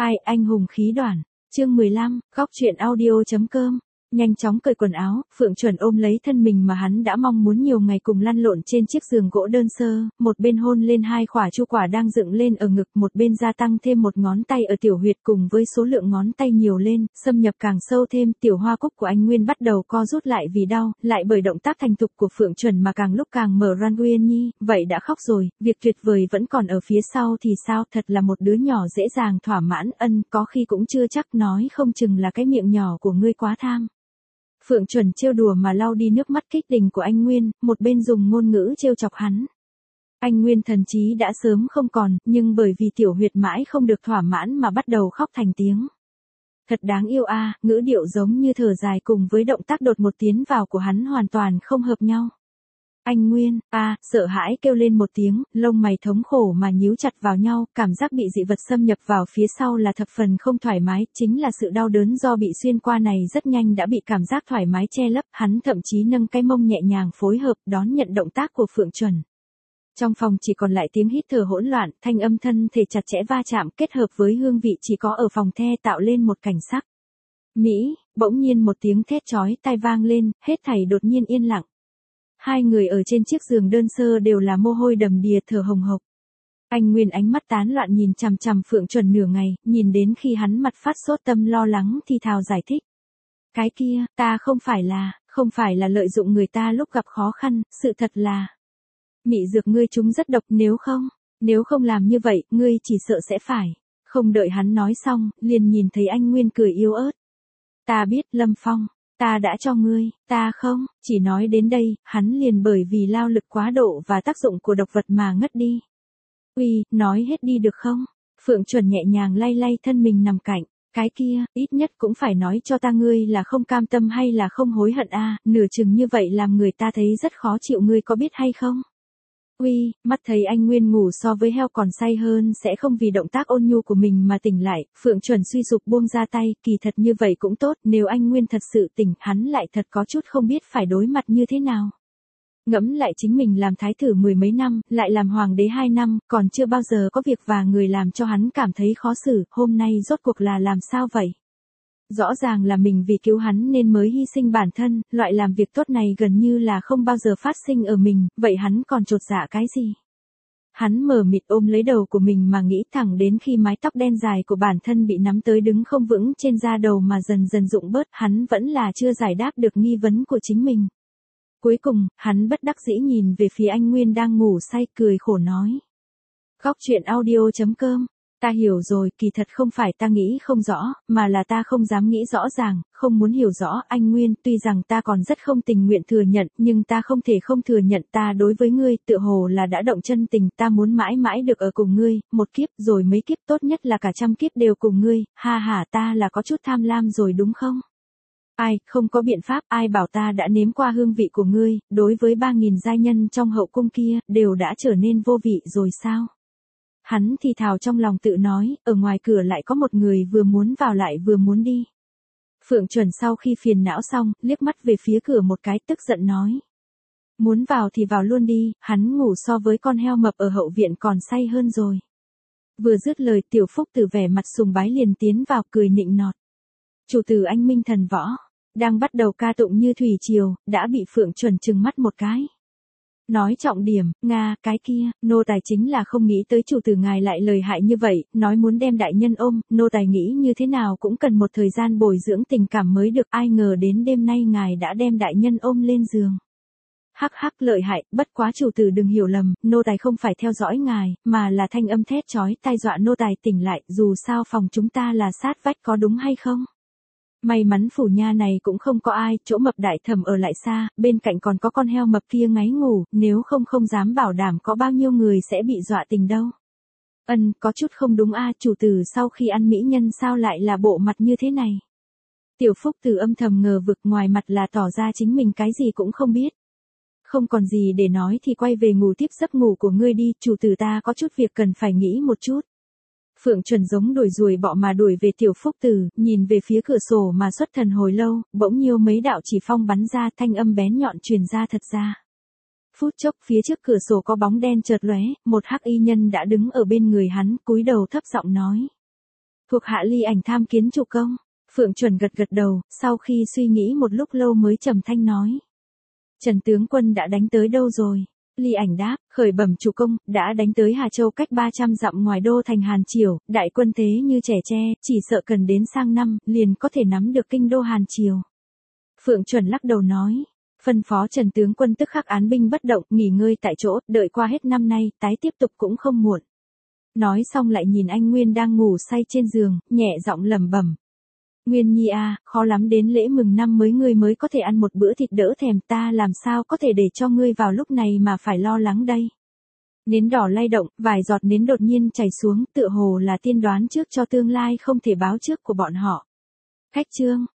Ai anh hùng khí đoản. Chương 15, góc truyện audio.com. Nhanh chóng cởi quần áo, Phượng Chuẩn ôm lấy thân mình mà hắn đã mong muốn nhiều ngày cùng lăn lộn trên chiếc giường gỗ đơn sơ, một bên hôn lên hai khỏa chu quả đang dựng lên ở ngực, một bên gia tăng thêm một ngón tay ở tiểu huyệt cùng với số lượng ngón tay nhiều lên, xâm nhập càng sâu thêm. Tiểu hoa cúc của anh Nguyên bắt đầu co rút lại vì đau, lại bởi động tác thành thục của Phượng Chuẩn mà càng lúc càng mở ran. Uyên Nhi, vậy đã khóc rồi, việc tuyệt vời vẫn còn ở phía sau thì sao, thật là một đứa nhỏ dễ dàng thỏa mãn. Có khi cũng chưa chắc, nói không chừng là cái miệng nhỏ của ngươi quá tham. Phượng Chuẩn trêu đùa mà lau đi nước mắt kích tình của anh Nguyên, một bên dùng ngôn ngữ trêu chọc hắn. Anh Nguyên thần trí đã sớm không còn, nhưng bởi vì tiểu huyệt mãi không được thỏa mãn mà bắt đầu khóc thành tiếng. Thật đáng yêu a, ngữ điệu giống như thở dài cùng với động tác đột một tiến vào của hắn hoàn toàn không hợp nhau. Anh Nguyên, sợ hãi kêu lên một tiếng, lông mày thống khổ mà nhíu chặt vào nhau, cảm giác bị dị vật xâm nhập vào phía sau là thập phần không thoải mái, chính là sự đau đớn do bị xuyên qua này rất nhanh đã bị cảm giác thoải mái che lấp, hắn thậm chí nâng cái mông nhẹ nhàng phối hợp đón nhận động tác của Phượng Chuẩn. Trong phòng chỉ còn lại tiếng hít thở hỗn loạn, thanh âm thân thể chặt chẽ va chạm kết hợp với hương vị chỉ có ở phòng the tạo lên một cảnh sắc. Bỗng nhiên một tiếng thét chói tai vang lên, hết thảy đột nhiên yên lặng. Hai người ở trên chiếc giường đơn sơ đều là mồ hôi đầm đìa thở hồng hộc. Anh Nguyên ánh mắt tán loạn nhìn chằm chằm Phượng Chuẩn nửa ngày, nhìn đến khi hắn mặt phát sốt tâm lo lắng thì thào giải thích. Cái kia, ta không phải là lợi dụng người ta lúc gặp khó khăn, sự thật là mị dược ngươi chúng rất độc, nếu không làm như vậy, ngươi chỉ sợ sẽ phải. Không đợi hắn nói xong, liền nhìn thấy anh Nguyên cười yếu ớt. Ta biết Lâm Phong. Ta đã cho ngươi, chỉ nói đến đây, hắn liền bởi vì lao lực quá độ và tác dụng của độc vật mà ngất đi. Uy, nói hết đi được không? Phượng Chuẩn nhẹ nhàng lay lay thân mình nằm cạnh, cái kia, ít nhất cũng phải nói cho ta ngươi là không cam tâm hay là không hối hận nửa chừng như vậy làm người ta thấy rất khó chịu, ngươi có biết hay không? Uy, mắt thấy anh Nguyên ngủ so với heo còn say hơn sẽ không vì động tác ôn nhu của mình mà tỉnh lại, Phượng Chuẩn suy sụp buông ra tay, kỳ thật như vậy cũng tốt, nếu anh Nguyên thật sự tỉnh, hắn lại thật có chút không biết phải đối mặt như thế nào. Ngẫm lại chính mình làm thái tử 10 mấy năm, lại làm hoàng đế 2 năm, còn chưa bao giờ có việc và người làm cho hắn cảm thấy khó xử, hôm nay rốt cuộc là làm sao vậy? Rõ ràng là mình vì cứu hắn nên mới hy sinh bản thân, loại làm việc tốt này gần như là không bao giờ phát sinh ở mình, vậy hắn còn chột dạ cái gì? Hắn mờ mịt ôm lấy đầu của mình mà nghĩ thẳng đến khi mái tóc đen dài của bản thân bị nắm tới đứng không vững trên da đầu mà dần dần rụng bớt, hắn vẫn là chưa giải đáp được nghi vấn của chính mình. Cuối cùng, hắn bất đắc dĩ nhìn về phía anh Nguyên đang ngủ say cười khổ nói. Góc truyện audio.com. Ta hiểu rồi, kỳ thật không phải ta nghĩ không rõ, mà là ta không dám nghĩ rõ ràng, không muốn hiểu rõ. Anh Nguyên, tuy rằng ta còn rất không tình nguyện thừa nhận, nhưng ta không thể không thừa nhận ta đối với ngươi, tựa hồ là đã động chân tình, ta muốn mãi mãi được ở cùng ngươi, một kiếp rồi mấy kiếp, tốt nhất là cả trăm kiếp đều cùng ngươi, ta là có chút tham lam rồi đúng không? Không có biện pháp, ai bảo ta đã nếm qua hương vị của ngươi, đối với 3.000 giai nhân trong hậu cung kia, đều đã trở nên vô vị rồi sao? Hắn thì thào trong lòng tự nói, ở ngoài cửa lại có một người vừa muốn vào lại vừa muốn đi. Phượng Chuẩn sau khi phiền não xong, liếc mắt về phía cửa một cái, tức giận nói. Muốn vào thì vào luôn đi, hắn ngủ so với con heo mập ở hậu viện còn say hơn rồi. Vừa dứt lời, Tiểu Phúc Tử vẻ mặt sùng bái liền tiến vào cười nịnh nọt. Chủ tử anh minh thần võ, đang bắt đầu ca tụng như thủy triều, đã bị Phượng Chuẩn trừng mắt một cái. Nói trọng điểm, cái kia, nô tài chính là không nghĩ tới chủ tử ngài lại lời hại như vậy, nói muốn đem đại nhân ôm, nô tài nghĩ như thế nào cũng cần một thời gian bồi dưỡng tình cảm mới được, ai ngờ đến đêm nay ngài đã đem đại nhân ôm lên giường. Lợi hại, bất quá chủ tử đừng hiểu lầm, nô tài không phải theo dõi ngài, mà là thanh âm thét chói tai dọa nô tài tỉnh lại, dù sao phòng chúng ta là sát vách có đúng hay không? May mắn phủ nha này cũng không có ai, chỗ mập đại thẩm ở lại xa, bên cạnh còn có con heo mập kia ngáy ngủ, nếu không dám bảo đảm có bao nhiêu người sẽ bị dọa tình đâu. Có chút không đúng chủ tử sau khi ăn mỹ nhân sao lại là bộ mặt như thế này? Tiểu Phúc Tử âm thầm ngờ vực, ngoài mặt là tỏ ra chính mình cái gì cũng không biết. Không còn gì để nói thì quay về ngủ tiếp giấc ngủ của ngươi đi, chủ tử ta có chút việc cần phải nghĩ một chút. Phượng Chuẩn giống đuổi ruồi bọ mà đuổi về Tiểu Phúc Tử, nhìn về phía cửa sổ mà xuất thần hồi lâu, bỗng nhiêu mấy đạo chỉ phong bắn ra, thanh âm bén nhọn truyền ra thật ra. Phút chốc phía trước cửa sổ có bóng đen chợt lóe, một hắc y nhân đã đứng ở bên người hắn, cúi đầu thấp giọng nói. Thuộc hạ Ly Ảnh tham kiến chủ công. Phượng Chuẩn gật gật đầu, sau khi suy nghĩ một lúc lâu mới trầm thanh nói. Trần tướng quân đã đánh tới đâu rồi? Ly Ảnh đáp, khởi bẩm chủ công, đã đánh tới Hà Châu cách 300 dặm ngoài đô thành Hàn Triều, đại quân thế như trẻ tre, chỉ sợ cần đến sang năm, liền có thể nắm được kinh đô Hàn Triều. Phượng Chuẩn lắc đầu nói, phân phó Trần tướng quân tức khắc án binh bất động, nghỉ ngơi tại chỗ, đợi qua hết năm nay, tái tiếp tục cũng không muộn. Nói xong lại nhìn anh Nguyên đang ngủ say trên giường, nhẹ giọng lẩm bẩm. Nguyên Nhi à, khó lắm đến lễ mừng năm mới ngươi mới có thể ăn một bữa thịt đỡ thèm, ta làm sao có thể để cho ngươi vào lúc này mà phải lo lắng đây. Nến đỏ lay động, vài giọt nến đột nhiên chảy xuống, tựa hồ là tiên đoán trước cho tương lai không thể báo trước của bọn họ. Khách trương.